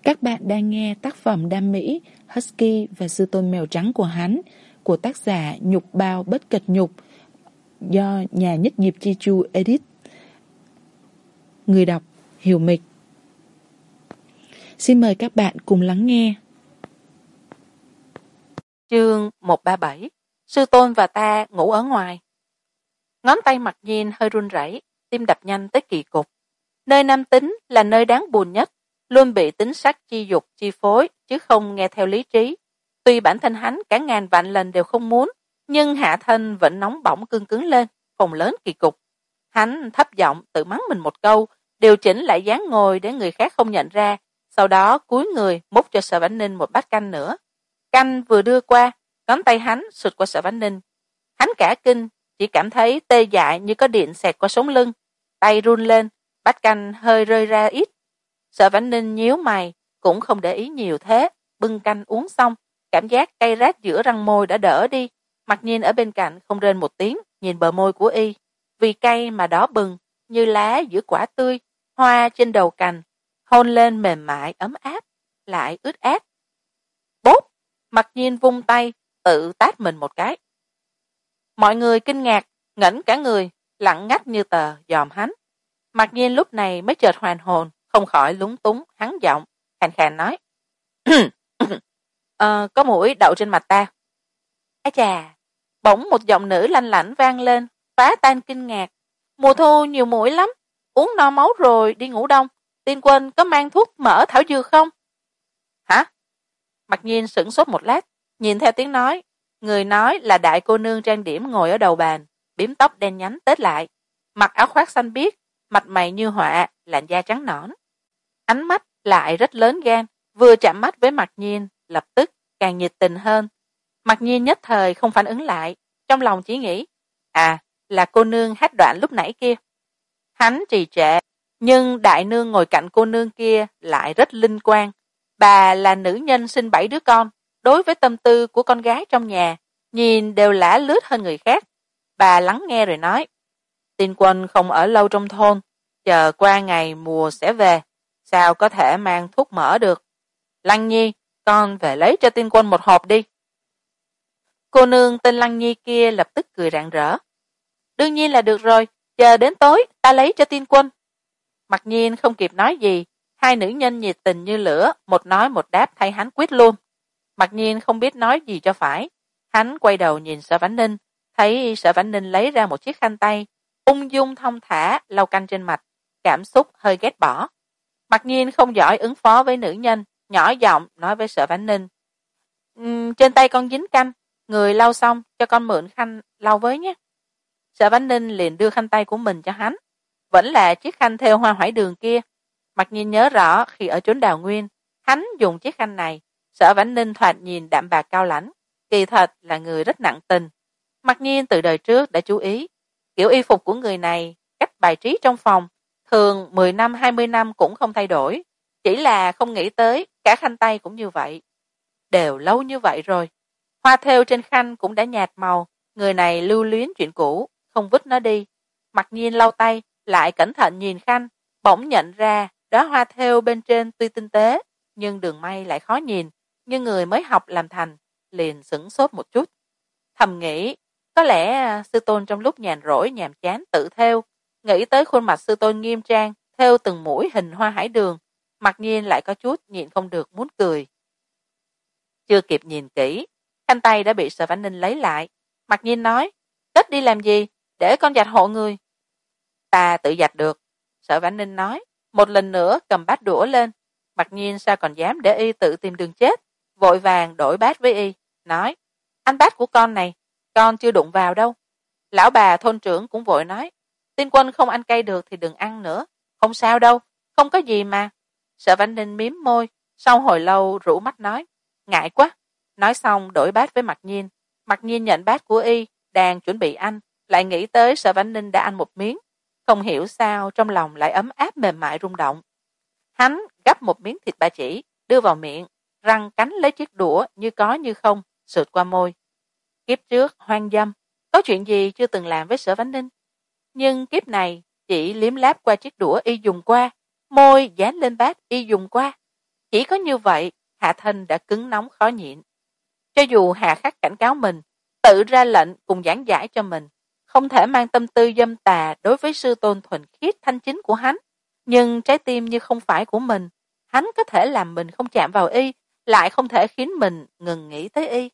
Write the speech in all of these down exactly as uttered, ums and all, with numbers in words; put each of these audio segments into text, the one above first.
Các bạn đang nghe tác phẩm đam mỹ Husky và Sư Tôn Mèo Trắng của hắn của tác giả Nhục Bao Bất Cật Nhục do nhà nhất nghiệp Chi Chu edit. Người đọc Hiểu Mịch. Xin mời các bạn cùng lắng nghe. Chương một trăm ba mươi bảy. Sư Tôn và ta ngủ ở ngoài. Ngón tay Mặc Nhiên hơi run rẩy, tim đập nhanh tới kỳ cục. Nơi nam tính là nơi đáng buồn nhất, luôn bị tính sắc chi dục chi phối chứ không nghe theo lý trí. Tuy bản thân hắn cả ngàn vạn lần đều không muốn, nhưng hạ thân vẫn nóng bỏng cương cứng lên, phồng lớn kỳ cục. Hắn thấp giọng tự mắng mình một câu, điều chỉnh lại dáng ngồi để người khác không nhận ra, sau đó cúi người múc cho Sở Vãn Ninh một bát canh nữa. Canh vừa đưa qua, ngón tay hắn sụt qua Sở Vãn Ninh. Hắn cả kinh, chỉ cảm thấy tê dại như có điện xẹt qua sống lưng, tay run lên, bát canh hơi rơi ra ít. Sở Vãn Ninh nhíu mày, cũng không để ý nhiều thế, bưng canh uống xong, cảm giác cay rát giữa răng môi đã đỡ đi. Mặc Nhiên ở bên cạnh không rên một tiếng, nhìn bờ môi của y, vì cay mà đỏ bừng, như lá giữa quả tươi, hoa trên đầu cành, hôn lên mềm mại ấm áp, lại ướt át. Bốp! Mặc Nhiên vung tay, tự tát mình một cái. Mọi người kinh ngạc, ngẩng cả người, lặng ngắt như tờ dòm hắn. Mặc Nhiên lúc này mới chợt hoàn hồn, không khỏi lúng túng, hắn giọng, khàn khàn nói. ờ, có mũi đậu trên mặt ta. Ái chà! Bỗng một giọng nữ lanh lảnh vang lên, phá tan kinh ngạc. Mùa thu nhiều muỗi lắm, uống no máu rồi đi ngủ đông. Tiên Quân có mang thuốc mỡ thảo dược không? Hả? Mặc Nhiên sửng sốt một lát, nhìn theo tiếng nói. Người nói là đại cô nương trang điểm ngồi ở đầu bàn, bím tóc đen nhánh tết lại, mặc áo khoác xanh biếc, mặt mày như họa, làn da trắng nõn. Ánh mắt lại rất lớn gan, vừa chạm mắt với Mặc Nhiên, lập tức càng nhiệt tình hơn. Mặc Nhiên nhất thời không phản ứng lại, trong lòng chỉ nghĩ, à, là cô nương hát đoạn lúc nãy kia. Hắn trì trệ, nhưng đại nương ngồi cạnh cô nương kia lại rất linh quan. Bà là nữ nhân sinh bảy đứa con, đối với tâm tư của con gái trong nhà, nhìn đều lả lướt hơn người khác. Bà lắng nghe rồi nói, Tiên Quân không ở lâu trong thôn, chờ qua ngày mùa sẽ về, sao có thể mang thuốc mỡ được. Lăng Nhi, con về lấy cho Tiên Quân một hộp đi. Cô nương tên Lăng Nhi kia lập tức cười rạng rỡ. Đương nhiên là được rồi, chờ đến tối ta lấy cho Tiên Quân. Mặc Nhiên không kịp nói gì, hai nữ nhân nhiệt tình như lửa, một nói một đáp thay hắn quyết luôn. Mặc Nhiên không biết nói gì cho phải, hắn quay đầu nhìn Sở Vãn Ninh, thấy Sở Vãn Ninh lấy ra một chiếc khăn tay, ung dung thong thả lau canh trên mặt, cảm xúc hơi ghét bỏ. Mặc Nhiên không giỏi ứng phó với nữ nhân, nhỏ giọng nói với Sở Vãn Ninh, um, trên tay con dính canh, người lau xong cho con mượn khăn lau với nhé. Sở Vãn Ninh liền đưa khăn tay của mình cho hắn, vẫn là chiếc khăn thêu hoa hoải đường kia. Mặc Nhiên nhớ rõ khi ở chốn Đào Nguyên, hắn dùng chiếc khăn này. Sở Vãn Ninh thoạt nhìn đạm bạc cao lãnh, kỳ thật là người rất nặng tình. Mặc Nhiên từ đời trước đã chú ý, kiểu y phục của người này, cách bài trí trong phòng, thường mười năm hai mươi năm cũng không thay đổi, chỉ là không nghĩ tới cả khăn tay cũng như vậy. Đều lâu như vậy rồi, hoa thêu trên khăn cũng đã nhạt màu, người này lưu luyến chuyện cũ, không vứt nó đi. Mặc Nhiên lau tay, lại cẩn thận nhìn khăn, bỗng nhận ra đóa hoa thêu bên trên tuy tinh tế, nhưng đường may lại khó nhìn, như người mới học làm thành, liền sửng sốt một chút. Thầm nghĩ, có lẽ sư tôn trong lúc nhàn rỗi nhàm chán tự thêu, nghĩ tới khuôn mặt sư tôn nghiêm trang, thêu từng mũi hình hoa hải đường, Mặc Nhiên lại có chút nhịn không được muốn cười. Chưa kịp nhìn kỹ, khăn tay đã bị Sở Vãn Ninh lấy lại. Mặc Nhiên nói, cất đi làm gì, để con giặt hộ người. Ta tự giặt được, Sở Vãn Ninh nói, một lần nữa cầm bát đũa lên. Mặc Nhiên sao còn dám để y tự tìm đường chết, vội vàng đổi bát với y, nói, anh bát của con này, con chưa đụng vào đâu. Lão bà thôn trưởng cũng vội nói, Tiên Quân không ăn cay được thì đừng ăn nữa, không sao đâu, không có gì mà. Sở Vãn Ninh mím môi, sau hồi lâu rũ mắt nói, ngại quá. Nói xong đổi bát với Mặc Nhiên. Mặc Nhiên nhận bát của y, đang chuẩn bị ăn, lại nghĩ tới Sở Vãn Ninh đã ăn một miếng, không hiểu sao trong lòng lại ấm áp mềm mại rung động. Hắn gắp một miếng thịt ba chỉ, đưa vào miệng, răng cắn lấy chiếc đũa như có như không, sượt qua môi. Kiếp trước hoang dâm, có chuyện gì chưa từng làm với Sở Vãn Ninh, nhưng kiếp này chỉ liếm láp qua chiếc đũa y dùng qua, môi dán lên bát y dùng qua, Chỉ có như vậy, Hạ Thân đã cứng nóng khó nhịn. Cho dù Hà Khắc cảnh cáo mình, tự ra lệnh cùng giảng giải cho mình, không thể mang tâm tư dâm tà đối với sư tôn thuần khiết thanh chính của hắn, nhưng trái tim như không phải của mình, hắn có thể làm mình không chạm vào y, lại không thể khiến mình ngừng nghĩ tới y.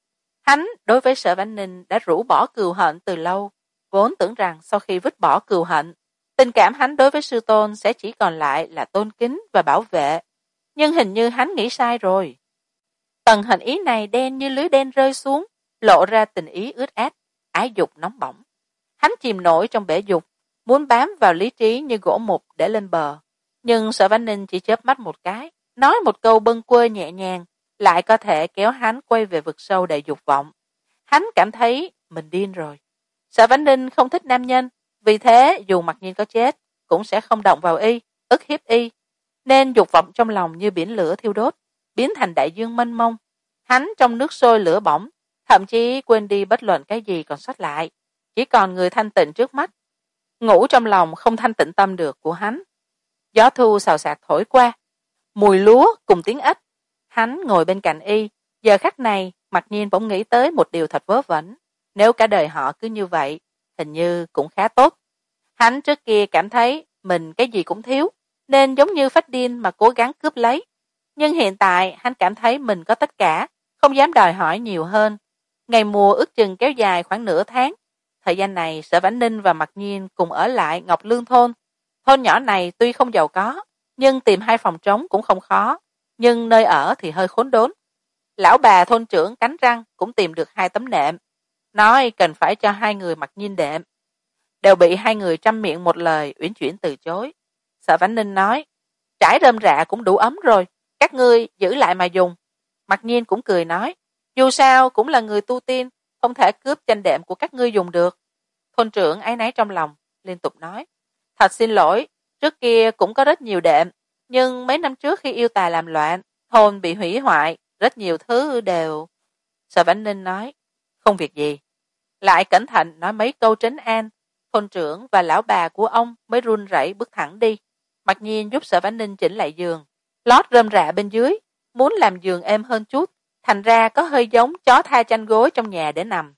Hắn đối với Sở Vãn Ninh đã rũ bỏ cừu hận từ lâu, vốn tưởng rằng sau khi vứt bỏ cừu hận, tình cảm hắn đối với sư tôn sẽ chỉ còn lại là tôn kính và bảo vệ. Nhưng hình như hắn nghĩ sai rồi. Tầng hình ý này đen như lưới đen rơi xuống, lộ ra tình ý ướt át, ái dục nóng bỏng. Hắn chìm nổi trong bể dục, muốn bám vào lý trí như gỗ mục để lên bờ. Nhưng Sở Vãn Ninh chỉ chớp mắt một cái, nói một câu bâng quơ nhẹ nhàng, lại có thể kéo hắn quay về vực sâu đầy dục vọng. Hắn cảm thấy mình điên rồi. Sở Vãn Ninh không thích nam nhân, vì thế dù Mặc Nhiên có chết, cũng sẽ không động vào y, ức hiếp y. Nên dục vọng trong lòng như biển lửa thiêu đốt, biến thành đại dương mênh mông. Hắn trong nước sôi lửa bỏng, thậm chí quên đi bất luận cái gì còn sót lại, chỉ còn người thanh tịnh trước mắt. Ngủ trong lòng không thanh tịnh tâm được của hắn. Gió thu xào xạc thổi qua, mùi lúa cùng tiếng ếch. Hắn ngồi bên cạnh y, giờ khắc này Mặc Nhiên bỗng nghĩ tới một điều thật vớ vẩn. Nếu cả đời họ cứ như vậy, hình như cũng khá tốt. Hắn trước kia cảm thấy mình cái gì cũng thiếu, nên giống như phát điên mà cố gắng cướp lấy. Nhưng hiện tại hắn cảm thấy mình có tất cả, không dám đòi hỏi nhiều hơn. Ngày mùa ước chừng kéo dài khoảng nửa tháng. Thời gian này Sở Vãn Ninh và Mặc Nhiên cùng ở lại Ngọc Lương thôn. Thôn nhỏ này tuy không giàu có, nhưng tìm hai phòng trống cũng không khó. Nhưng nơi ở thì hơi khốn đốn. Lão bà thôn trưởng cắn răng cũng tìm được hai tấm nệm, nói cần phải cho hai người Mặc Nhiên đệm. Đều bị hai người trăm miệng một lời uyển chuyển từ chối. Sở Vãn Ninh nói, trải rơm rạ cũng đủ ấm rồi, các ngươi giữ lại mà dùng. Mặc Nhiên cũng cười nói, dù sao cũng là người tu tiên, không thể cướp chanh đệm của các ngươi dùng được. Thôn trưởng áy náy trong lòng, liên tục nói, thật xin lỗi, trước kia cũng có rất nhiều đệm, nhưng mấy năm trước khi yêu tà làm loạn, thôn bị hủy hoại, rất nhiều thứ đều... Sở Vãn Ninh nói, không việc gì. Lại cẩn thận nói mấy câu trấn an, thôn trưởng và lão bà của ông mới run rẩy bước thẳng đi. Mặc Nhiên giúp Sở Vãn Ninh chỉnh lại giường, lót rơm rạ bên dưới, muốn làm giường êm hơn chút, thành ra có hơi giống chó tha chanh gối trong nhà để nằm.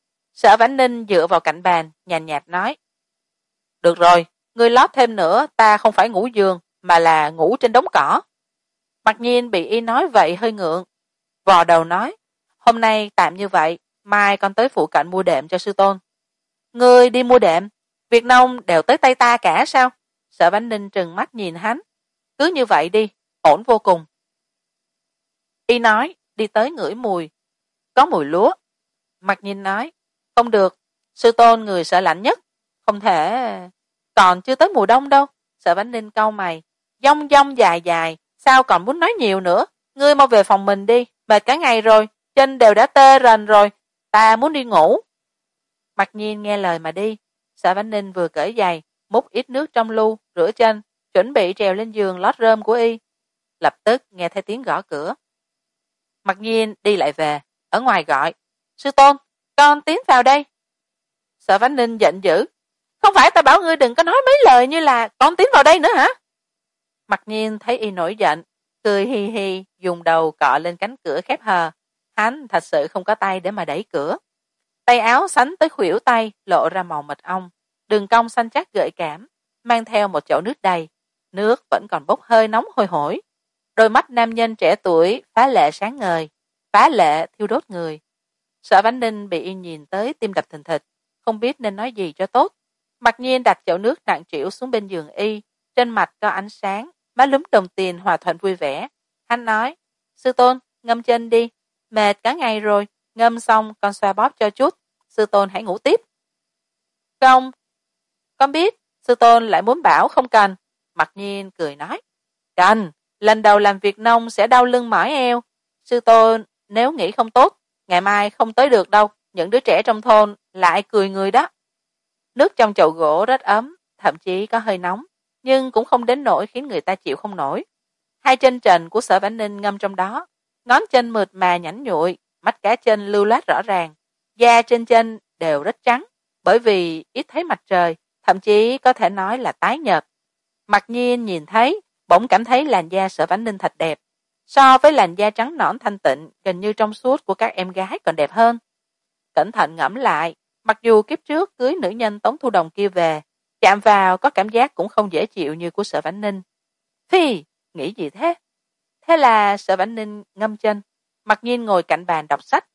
Sở Vãn Ninh dựa vào cạnh bàn, nhàn nhạt nói, được rồi, ngươi lót thêm nữa, ta không phải ngủ giường, mà là ngủ trên đống cỏ. Mặc Nhiên bị y nói vậy hơi ngượng, vò đầu nói, hôm nay tạm như vậy, mai con tới phụ cận mua đệm cho sư tôn. Ngươi đi mua đệm, việc nông đều tới tay ta cả sao? Sở Vãn Ninh trừng mắt nhìn hắn, cứ như vậy đi, ổn vô cùng. Y nói, đi tới ngửi mùi, có mùi lúa. Mặc Nhiên nói, không được, sư tôn người sợ lạnh nhất, không thể... Còn chưa tới mùa đông đâu. Sở Vãn Ninh cau mày, dong dong dài dài, sao còn muốn nói nhiều nữa, ngươi mau về phòng mình đi, mệt cả ngày rồi, chân đều đã tê rần rồi, ta muốn đi ngủ. Mặc Nhiên nghe lời mà đi. Sở Vãn Ninh vừa cởi giày, múc ít nước trong lu, rửa chân, chuẩn bị trèo lên giường lót rơm của y. Lập tức nghe thấy tiếng gõ cửa. Mặc Nhiên đi lại về, ở ngoài gọi, sư tôn, con tiến vào đây. Sở Vãn Ninh giận dữ, không phải ta bảo ngươi đừng có nói mấy lời như là con tiến vào đây nữa hả? Mặc Nhiên thấy y nổi giận, cười hi hi, dùng đầu cọ lên cánh cửa khép hờ. Hắn thật sự không có tay để mà đẩy cửa. Tay áo sánh tới khuỷu tay, lộ ra màu mật ong, đường cong xanh chắc gợi cảm, mang theo một chậu nước đầy, nước vẫn còn bốc hơi nóng hôi hổi. Đôi mắt nam nhân trẻ tuổi phá lệ sáng ngời, phá lệ thiêu đốt người. Sở Vãn Ninh bị y nhìn tới tim đập thình thịch, không biết nên nói gì cho tốt. Mặc Nhiên đặt chậu nước nặng trĩu xuống bên giường y, trên mặt có ánh sáng, má lúm đồng tiền hòa thuận vui vẻ. Hắn nói, sư tôn, ngâm chân đi, mệt cả ngày rồi, ngâm xong con xoa bóp cho chút, sư tôn hãy ngủ tiếp. Không, con biết, sư tôn lại muốn bảo không cần. Mặc Nhiên cười nói, cần, lần đầu làm việc nông sẽ đau lưng mỏi eo. Sư tôn nếu nghĩ không tốt, ngày mai không tới được đâu, những đứa trẻ trong thôn lại cười người đó. Nước trong chậu gỗ rất ấm, thậm chí có hơi nóng, nhưng cũng không đến nỗi khiến người ta chịu không nổi. Hai chân trần của Sở Vãn Ninh ngâm trong đó, ngón chân mượt mà nhẵn nhụi, mắt cá chân lưu loát rõ ràng, da trên chân đều rất trắng, bởi vì ít thấy mặt trời, thậm chí có thể nói là tái nhợt. Mặc Nhiên nhìn thấy, bỗng cảm thấy làn da Sở Vãn Ninh thật đẹp, so với làn da trắng nõn thanh tịnh gần như trong suốt của các em gái còn đẹp hơn. Cẩn thận ngẫm lại, mặc dù kiếp trước cưới nữ nhân Tống Thu Đồng kia về, chạm vào có cảm giác cũng không dễ chịu như của Sở Vãn Ninh. Phi, nghĩ gì thế? Thế là Sở Vãn Ninh ngâm chân, mặc nhiên ngồi cạnh bàn đọc sách.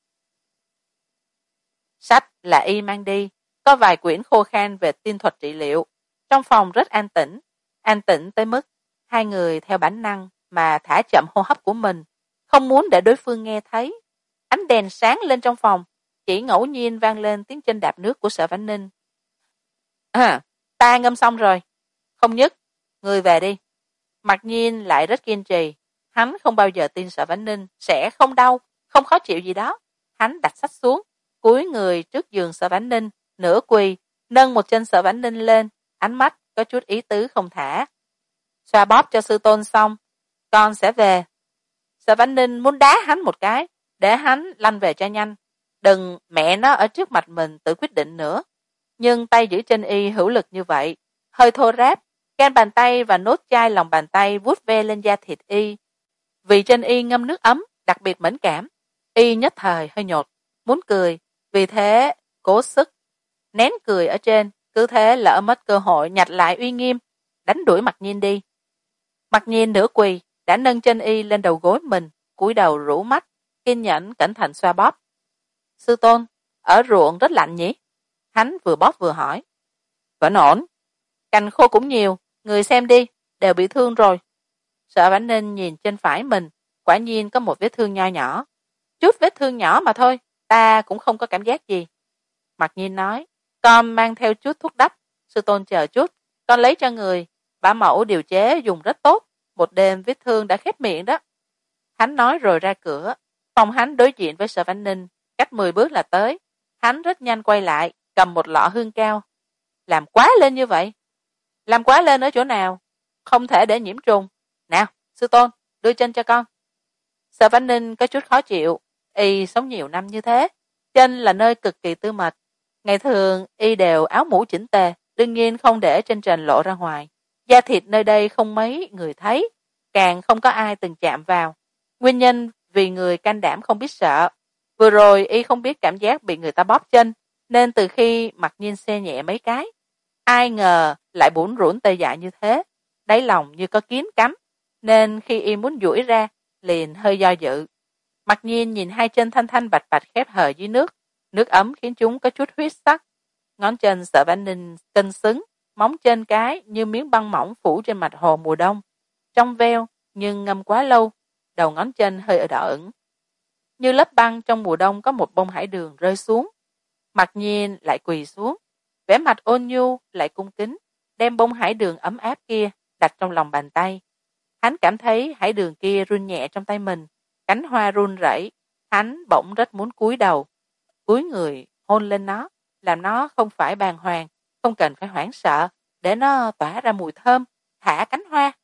Sách là y mang đi, có vài quyển khô khan về tiên thuật trị liệu. Trong phòng rất an tĩnh, an tĩnh tới mức hai người theo bản năng mà thả chậm hô hấp của mình, không muốn để đối phương nghe thấy. Ánh đèn sáng lên trong phòng, chỉ ngẫu nhiên vang lên tiếng chân đạp nước của Sở Vãn Ninh. À, ta ngâm xong rồi. Không nhất, người về đi. Mặc nhiên lại rất kiên trì. Hắn không bao giờ tin Sở Vãn Ninh sẽ không đau, không khó chịu gì đó. Hắn đặt sách xuống, cúi người trước giường Sở Vãn Ninh, nửa quỳ, nâng một chân Sở Vãn Ninh lên, ánh mắt có chút ý tứ không thả. Xoa bóp cho sư tôn xong, con sẽ về. Sở Vãn Ninh muốn đá hắn một cái, để hắn lăn về cho nhanh. Đừng mẹ nó ở trước mặt mình tự quyết định nữa. Nhưng tay giữ trên y hữu lực như vậy, hơi thô ráp, gan bàn tay và nốt chai lòng bàn tay vuốt ve lên da thịt y. Vì trên y ngâm nước ấm, đặc biệt mẫn cảm, y nhất thời hơi nhột, muốn cười, vì thế cố sức nén cười ở trên, cứ thế lỡ mất cơ hội nhặt lại uy nghiêm, đánh đuổi Mặc Nhiên đi. Mặc Nhiên nửa quỳ đã nâng chân y lên đầu gối mình, cúi đầu rũ mắt, kiên nhẫn cẩn thận xoa bóp. Sư tôn, ở ruộng rất lạnh nhỉ? Hắn vừa bóp vừa hỏi. Vẫn ổn, cành khô cũng nhiều, người xem đi, đều bị thương rồi. Sở Vãn Ninh nhìn chân phải mình, quả nhiên có một vết thương nho nhỏ. Chút vết thương nhỏ mà thôi, ta cũng không có cảm giác gì. Mặc Nhiên nói, con mang theo chút thuốc đắp, sư tôn chờ chút, con lấy cho người, bả mẫu điều chế dùng rất tốt, một đêm vết thương đã khép miệng đó. Hắn nói rồi ra cửa, phòng hắn đối diện với Sở Vãn Ninh, cách mười bước là tới. Hắn rất nhanh quay lại, cầm một lọ hương cao. Làm quá lên như vậy. Làm quá lên ở chỗ nào? Không thể để nhiễm trùng. Nào, sư tôn, đưa chân cho con. Sở Vãn Ninh có chút khó chịu, y sống nhiều năm như thế, chân là nơi cực kỳ tư mật. Ngày thường y đều áo mũ chỉnh tề, đương nhiên không để trên trần lộ ra ngoài. Da thịt nơi đây không mấy người thấy, càng không có ai từng chạm vào. Nguyên nhân vì người can đảm không biết sợ. Vừa rồi y không biết cảm giác bị người ta bóp chân, nên từ khi Mặc Nhiên xe nhẹ mấy cái, ai ngờ lại bủn rủn tê dại như thế, đáy lòng như có kiến cắm, nên khi y muốn duỗi ra, liền hơi do dự. Mặc Nhiên nhìn hai chân thanh thanh bạch bạch khép hờ dưới nước, nước ấm khiến chúng có chút huyết sắc. Ngón chân Sở Vãn Ninh cân xứng, móng chân cái như miếng băng mỏng phủ trên mặt hồ mùa đông, trong veo nhưng ngâm quá lâu, đầu ngón chân hơi ở đỏ ửng. Như lớp băng trong mùa đông có một bông hải đường rơi xuống. Mặc Nhiên lại quỳ xuống, vẻ mặt ôn nhu lại cung kính, đem bông hải đường ấm áp kia đặt trong lòng bàn tay. Hắn cảm thấy hải đường kia run nhẹ trong tay mình, cánh hoa run rẩy, hắn bỗng rất muốn cúi đầu, cúi người hôn lên nó, làm nó không phải bàng hoàng, không cần phải hoảng sợ, để nó tỏa ra mùi thơm, thả cánh hoa.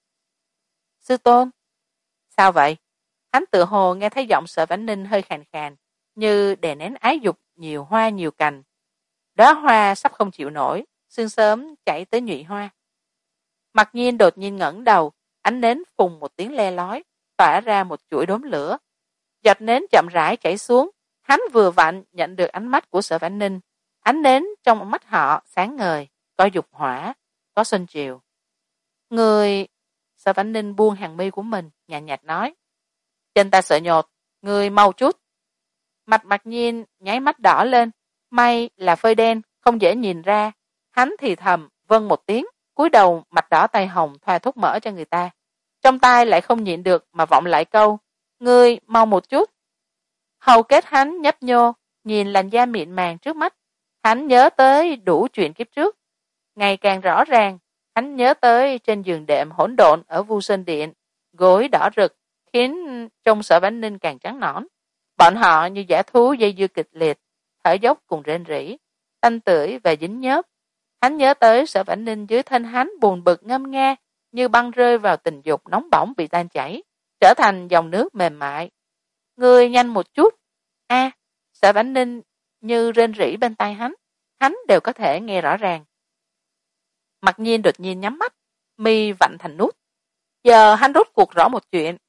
Sư tôn, sao vậy? Hắn tự hồ nghe thấy giọng Sở Vãn Ninh hơi khàn khàn, như đè nén ái dục nhiều hoa nhiều cành. Đóa hoa sắp không chịu nổi, sương sớm chảy tới nhụy hoa. Mặc Nhiên đột nhiên ngẩng đầu, ánh nến phùng một tiếng le lói, tỏa ra một chuỗi đốm lửa. Giọt nến chậm rãi chảy xuống, hắn vừa vặn nhận được ánh mắt của Sở Vãn Ninh. Ánh nến trong mắt họ sáng ngời, có dục hỏa, có xuân chiều. Người... Sở Vãn Ninh buông hàng mi của mình, nhàn nhạt nói. Chân ta sợ nhột, người mau chút. Mặt Mặc Nhiên nháy mắt đỏ lên, may là phơi đen, không dễ nhìn ra. Hắn thì thầm, vâng một tiếng, cúi đầu mặt đỏ tay hồng thoa thuốc mỡ cho người ta. Trong tai lại không nhịn được mà vọng lại câu, ngươi mau một chút. Hầu kết hắn nhấp nhô, nhìn làn da mịn màng trước mắt. Hắn nhớ tới đủ chuyện kiếp trước. Ngày càng rõ ràng, hắn nhớ tới trên giường đệm hỗn độn ở Vu Sơn Điện, gối đỏ rực, khiến trông Sở Vãn Ninh càng trắng nõn. Bọn họ như dã thú dây dưa kịch liệt, thở dốc cùng rên rỉ, tanh tưởi và dính nhớp. Hắn nhớ tới Sở Vãn Ninh dưới thân hắn buồn bực ngâm nga, như băng rơi vào tình dục nóng bỏng bị tan chảy, trở thành dòng nước mềm mại. Ngươi nhanh một chút. A, à, Sở Vãn Ninh như rên rỉ bên tai hắn, hắn đều có thể nghe rõ ràng. Mặc Nhiên đột nhiên nhắm mắt, mi vặn thành nút. Giờ hắn rốt cuộc rõ một chuyện.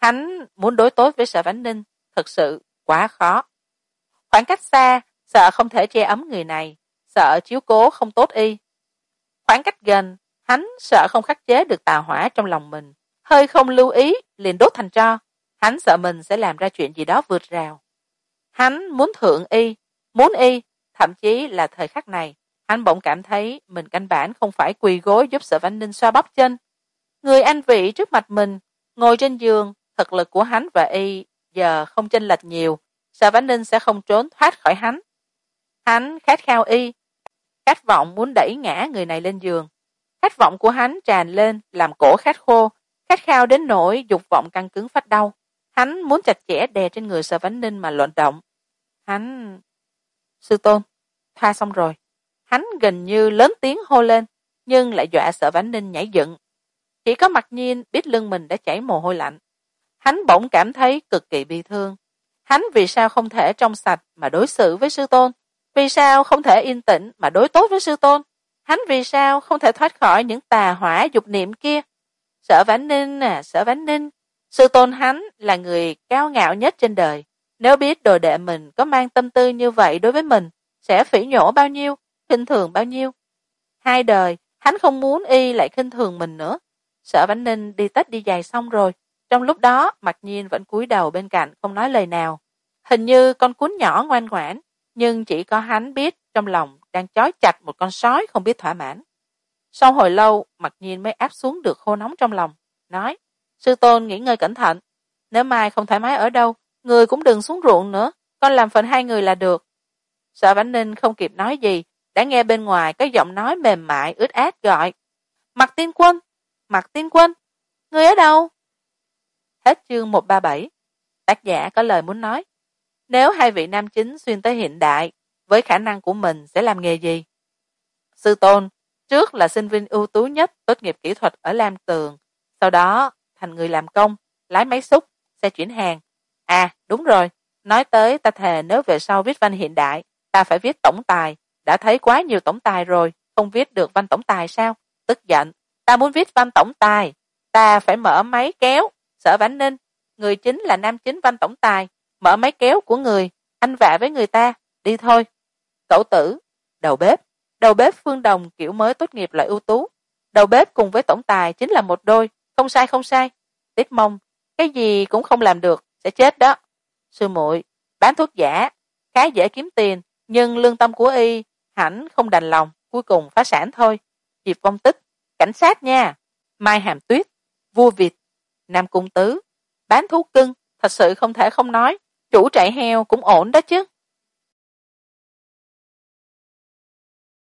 Hắn muốn đối tốt với Sở Vãn Ninh thực sự quá khó. Khoảng cách xa, sợ không thể che ấm người này, sợ chiếu cố không tốt y. Khoảng cách gần, hắn sợ không khắc chế được tà hỏa trong lòng mình, hơi không lưu ý liền đốt thành tro. Hắn sợ mình sẽ làm ra chuyện gì đó vượt rào. Hắn muốn thượng y, muốn y, thậm chí là thời khắc này, hắn bỗng cảm thấy mình căn bản không phải quỳ gối giúp Sở Vãn Ninh xoa bắp chân. Người anh vị trước mặt mình, ngồi trên giường, thực lực của hắn và y giờ không chênh lệch nhiều, Sở Vãn Ninh sẽ không trốn thoát khỏi hắn. Hắn khát khao y, khát vọng muốn đẩy ngã người này lên giường. Khát vọng của hắn tràn lên, làm cổ khát khô, khát khao đến nỗi dục vọng căng cứng phát đau. Hắn muốn chặt chẽ đè trên người Sở Vãn Ninh mà loạn động. Hắn... Sư tôn, thoa xong rồi. Hắn gần như lớn tiếng hô lên, nhưng lại dọa Sở Vãn Ninh nhảy dựng. Chỉ có Mặc Nhiên biết lưng mình đã chảy mồ hôi lạnh. Hắn bỗng cảm thấy cực kỳ bi thương. Hắn vì sao không thể trong sạch mà đối xử với sư tôn? Vì sao không thể yên tĩnh mà đối tốt với sư tôn? Hắn vì sao không thể thoát khỏi những tà hỏa dục niệm kia? Sở Vãn Ninh à, Sở Vãn Ninh, sư tôn hắn là người cao ngạo nhất trên đời. Nếu biết đồ đệ mình có mang tâm tư như vậy đối với mình, sẽ phỉ nhổ bao nhiêu, khinh thường bao nhiêu. Hai đời, hắn không muốn y lại khinh thường mình nữa. Sở Vãn Ninh đi tết đi giày xong rồi. Trong lúc đó, Mặc Nhiên vẫn cúi đầu bên cạnh không nói lời nào. Hình như con cún nhỏ ngoan ngoãn, nhưng chỉ có hắn biết trong lòng đang trói chặt một con sói không biết thỏa mãn. Sau hồi lâu, Mặc Nhiên mới áp xuống được khô nóng trong lòng, nói: sư tôn nghỉ ngơi cẩn thận, nếu mai không thoải mái ở đâu, người cũng đừng xuống ruộng nữa, con làm phần hai người là được. Sở Vãn Ninh không kịp nói gì, đã nghe bên ngoài có giọng nói mềm mại ướt át gọi: Mặc Tiên Quân, Mặc Tiên Quân, người ở đâu? Hết chương một trăm ba mươi bảy. Tác giả có lời muốn nói: nếu hai vị nam chính xuyên tới hiện đại, với khả năng của mình sẽ làm nghề gì? Sư tôn, trước là sinh viên ưu tú nhất tốt nghiệp kỹ thuật ở Lam Tường, sau đó thành người làm công, lái máy xúc, xe chuyển hàng. À, đúng rồi, nói tới ta thề nếu về sau viết văn hiện đại, ta phải viết tổng tài, đã thấy quá nhiều tổng tài rồi, không viết được văn tổng tài sao? Tức giận, ta muốn viết văn tổng tài, ta phải mở máy kéo. Sở Vãn Ninh, người chính là nam chính văn tổng tài, mở máy kéo của người, anh vạ với người ta, đi thôi. Cậu tử, đầu bếp, đầu bếp Phương Đồng kiểu mới tốt nghiệp loại ưu tú, đầu bếp cùng với tổng tài chính là một đôi, không sai không sai. Tiếp Mông, cái gì cũng không làm được, sẽ chết đó. Sư muội, bán thuốc giả, khá dễ kiếm tiền, nhưng lương tâm của y hẳn không đành lòng, cuối cùng phá sản thôi. Diệp Vong Tích, cảnh sát nha. Mai Hàm Tuyết, vua vịt, Nam Cung Tứ, bán thú cưng, thật sự không thể không nói, chủ trại heo cũng ổn đó chứ.